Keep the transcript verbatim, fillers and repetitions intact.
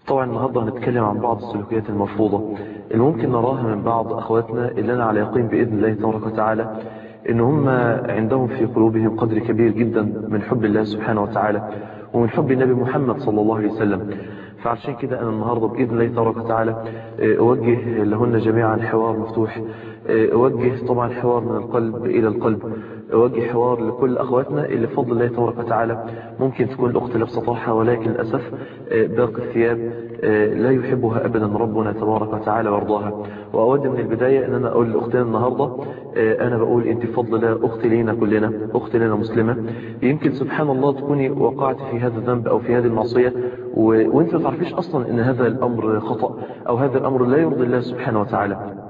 طبعا النهاردة هنتكلم عن بعض السلوكيات المرفوضة اللي ممكن نراها من بعض أخواتنا اللي أنا على يقين بإذن الله تبارك وتعالى إن هم عندهم في قلوبهم قدر كبير جدا من حب الله سبحانه وتعالى ومن حب النبي محمد صلى الله عليه وسلم. فعشان كده أنا النهاردة بإذن الله تبارك وتعالى أوجه لهن جميعا حوار مفتوح، أوجه طبعا حوار من القلب إلى القلب، أوجه حوار لكل أخواتنا اللي بفضل الله تبارك وتعالى ممكن تكون الأخت لابسة طرحة ولكن للأسف باقي الثياب لا يحبها أبدا ربنا تبارك وتعالى وارضاها. وأود من البداية أن أنا أقول لأختنا النهاردة أنا بقول أنت بفضل الله أختي لينا كلنا، أختي لنا مسلمة. يمكن سبحان الله تكوني وقعت في هذا الذنب أو في هذه المعصية و... وأنت ما تعرفيش أصلا أن هذا الأمر خطأ أو هذا الأمر لا يرضي الله سبحانه وتعالى.